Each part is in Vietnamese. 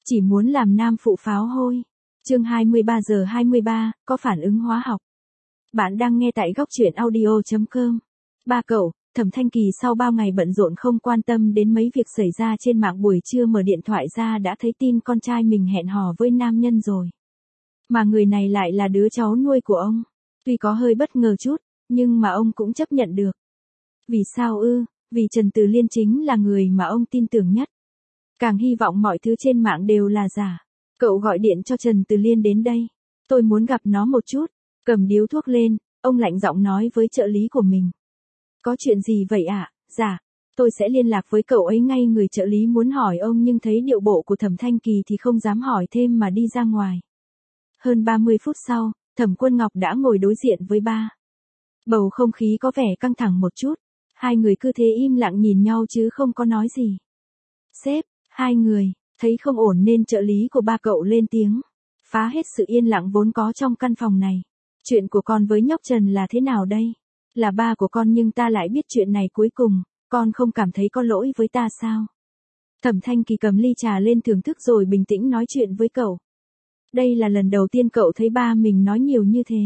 Chỉ muốn làm nam phụ pháo hôi. Chương 23 giờ 23, có phản ứng hóa học. Bạn đang nghe tại góc truyện audio.com. Ba cậu, Thẩm Thanh Kỳ sau bao ngày bận rộn không quan tâm đến mấy việc xảy ra trên mạng, buổi trưa mở điện thoại ra đã thấy tin con trai mình hẹn hò với nam nhân rồi. Mà người này lại là đứa cháu nuôi của ông. Tuy có hơi bất ngờ chút, nhưng mà ông cũng chấp nhận được. Vì sao ư? Vì Trần Từ Liên chính là người mà ông tin tưởng nhất. Càng hy vọng mọi thứ trên mạng đều là giả. Cậu gọi điện cho Trần Từ Liên đến đây. Tôi muốn gặp nó một chút. Cầm điếu thuốc lên, ông lạnh giọng nói với trợ lý của mình. Có chuyện gì vậy ạ? Dạ, tôi sẽ liên lạc với cậu ấy ngay. Người trợ lý muốn hỏi ông nhưng thấy điệu bộ của Thẩm Thanh Kỳ thì không dám hỏi thêm mà đi ra ngoài. Hơn 30 phút sau, Thẩm Quân Ngọc đã ngồi đối diện với ba. Bầu không khí có vẻ căng thẳng một chút. Hai người cứ thế im lặng nhìn nhau chứ không có nói gì. Sếp, hai người, thấy không ổn nên trợ lý của ba cậu lên tiếng. Phá hết sự yên lặng vốn có trong căn phòng này. Chuyện của con với nhóc Trần là thế nào đây? Là ba của con nhưng ta lại biết chuyện này cuối cùng, con không cảm thấy có lỗi với ta sao? Thẩm Thanh Kỳ cầm ly trà lên thưởng thức rồi bình tĩnh nói chuyện với cậu. Đây là lần đầu tiên cậu thấy ba mình nói nhiều như thế.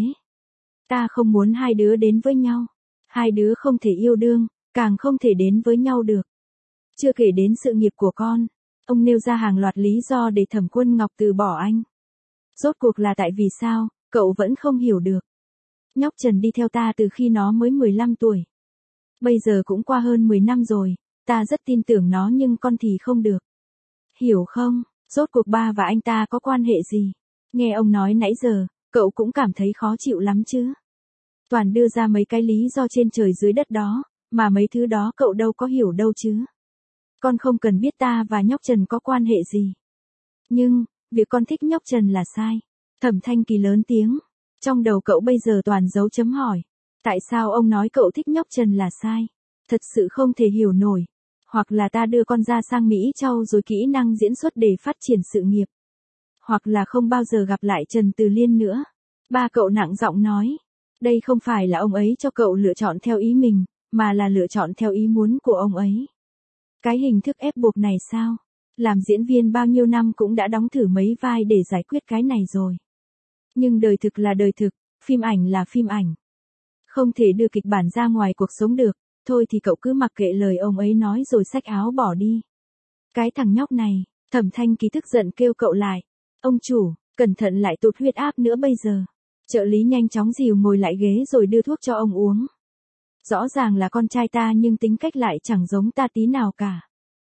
Ta không muốn hai đứa đến với nhau. Hai đứa không thể yêu đương, càng không thể đến với nhau được. Chưa kể đến sự nghiệp của con. Ông nêu ra hàng loạt lý do để Thẩm Quân Ngọc từ bỏ anh. Rốt cuộc là tại vì sao, cậu vẫn không hiểu được. Nhóc Trần đi theo ta từ khi nó mới 15 tuổi. Bây giờ cũng qua hơn 10 năm rồi, ta rất tin tưởng nó nhưng con thì không được. Hiểu không, rốt cuộc ba và anh ta có quan hệ gì? Nghe ông nói nãy giờ, cậu cũng cảm thấy khó chịu lắm chứ. Toàn đưa ra mấy cái lý do trên trời dưới đất đó, mà mấy thứ đó cậu đâu có hiểu đâu chứ. Con không cần biết ta và nhóc Trần có quan hệ gì. Nhưng, việc con thích nhóc Trần là sai. Thẩm Thanh Kỳ lớn tiếng. Trong đầu cậu bây giờ toàn dấu chấm hỏi. Tại sao ông nói cậu thích nhóc Trần là sai? Thật sự không thể hiểu nổi. Hoặc là ta đưa con ra sang Mỹ trau dồi kỹ năng diễn xuất để phát triển sự nghiệp. Hoặc là không bao giờ gặp lại Trần Từ Liên nữa. Ba cậu nặng giọng nói. Đây không phải là ông ấy cho cậu lựa chọn theo ý mình, mà là lựa chọn theo ý muốn của ông ấy. Cái hình thức ép buộc này sao? Làm diễn viên bao nhiêu năm cũng đã đóng thử mấy vai để giải quyết cái này rồi. Nhưng đời thực là đời thực, phim ảnh là phim ảnh. Không thể đưa kịch bản ra ngoài cuộc sống được, thôi thì cậu cứ mặc kệ lời ông ấy nói rồi xách áo bỏ đi. Cái thằng nhóc này, Thẩm Thanh Kỳ tức giận kêu cậu lại. Ông chủ, cẩn thận lại tụt huyết áp nữa bây giờ. Trợ lý nhanh chóng dìu ngồi lại ghế rồi đưa thuốc cho ông uống. Rõ ràng là con trai ta nhưng tính cách lại chẳng giống ta tí nào cả.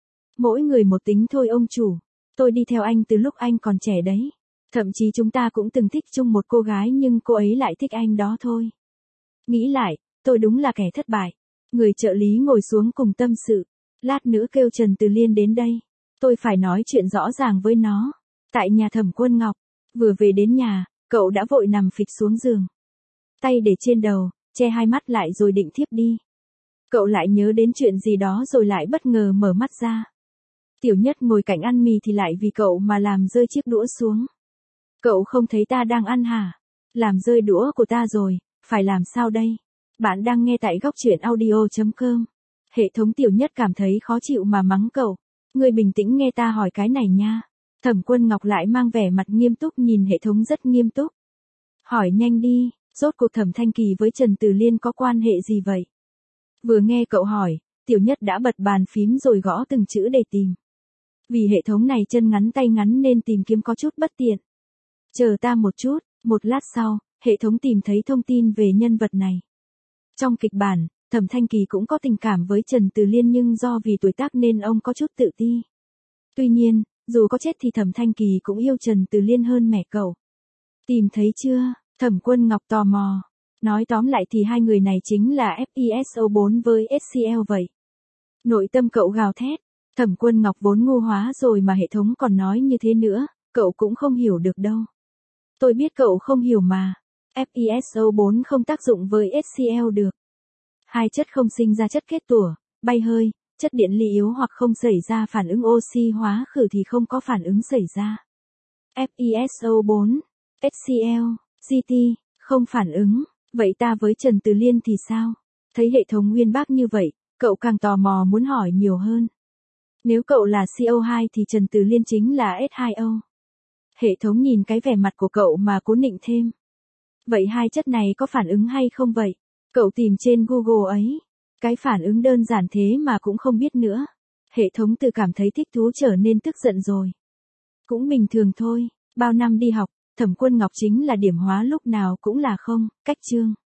Mỗi người một tính thôi ông chủ. Tôi đi theo anh từ lúc anh còn trẻ đấy. Thậm chí chúng ta cũng từng thích chung một cô gái nhưng cô ấy lại thích anh đó thôi. Nghĩ lại, tôi đúng là kẻ thất bại. Người trợ lý ngồi xuống cùng tâm sự. Lát nữa kêu Trần Từ Liên đến đây. Tôi phải nói chuyện rõ ràng với nó. Tại nhà Thẩm Quân Ngọc. Vừa về đến nhà, cậu đã vội nằm phịch xuống giường. Tay để trên đầu, che hai mắt lại rồi định thiếp đi. Cậu lại nhớ đến chuyện gì đó rồi lại bất ngờ mở mắt ra. Tiểu Nhất ngồi cạnh ăn mì thì lại vì cậu mà làm rơi chiếc đũa xuống. Cậu không thấy ta đang ăn hả? Làm rơi đũa của ta rồi, phải làm sao đây? Bạn đang nghe tại góc truyện audio.com. Hệ thống Tiểu Nhất cảm thấy khó chịu mà mắng cậu. Ngươi bình tĩnh nghe ta hỏi cái này nha. Thẩm Quân Ngọc lại mang vẻ mặt nghiêm túc nhìn hệ thống rất nghiêm túc. Hỏi nhanh đi, rốt cuộc Thẩm Thanh Kỳ với Trần Từ Liên có quan hệ gì vậy? Vừa nghe cậu hỏi, Tiểu Nhất đã bật bàn phím rồi gõ từng chữ để tìm. Vì hệ thống này chân ngắn tay ngắn nên tìm kiếm có chút bất tiện. Chờ ta một chút, một lát sau, hệ thống tìm thấy thông tin về nhân vật này. Trong kịch bản, Thẩm Thanh Kỳ cũng có tình cảm với Trần Từ Liên nhưng do vì tuổi tác nên ông có chút tự ti. Tuy nhiên, dù có chết thì Thẩm Thanh Kỳ cũng yêu Trần Từ Liên hơn mẹ cậu. Tìm thấy chưa? Thẩm Quân Ngọc tò mò. Nói tóm lại thì hai người này chính là FPSO4 với SCL vậy. Nội tâm cậu gào thét. Thẩm Quân Ngọc vốn ngu hóa rồi mà hệ thống còn nói như thế nữa, cậu cũng không hiểu được đâu. Tôi biết cậu không hiểu mà. FPSO4 không tác dụng với SCL được. Hai chất không sinh ra chất kết tủa, bay hơi, chất điện ly yếu hoặc không xảy ra phản ứng oxy hóa khử thì không có phản ứng xảy ra. FPSO4, SCL, GT, không phản ứng. Vậy ta với Trần Từ Liên thì sao? Thấy hệ thống uyên bác như vậy, cậu càng tò mò muốn hỏi nhiều hơn. Nếu cậu là CO2 thì Trần Từ Liên chính là S2O. Hệ thống nhìn cái vẻ mặt của cậu mà cố nịnh thêm. Vậy hai chất này có phản ứng hay không vậy? Cậu tìm trên Google ấy. Cái phản ứng đơn giản thế mà cũng không biết nữa. Hệ thống từ cảm thấy thích thú trở nên tức giận rồi. Cũng bình thường thôi, bao năm đi học, Thẩm Quân Ngọc chính là điểm hóa lúc nào cũng là không, cách chương.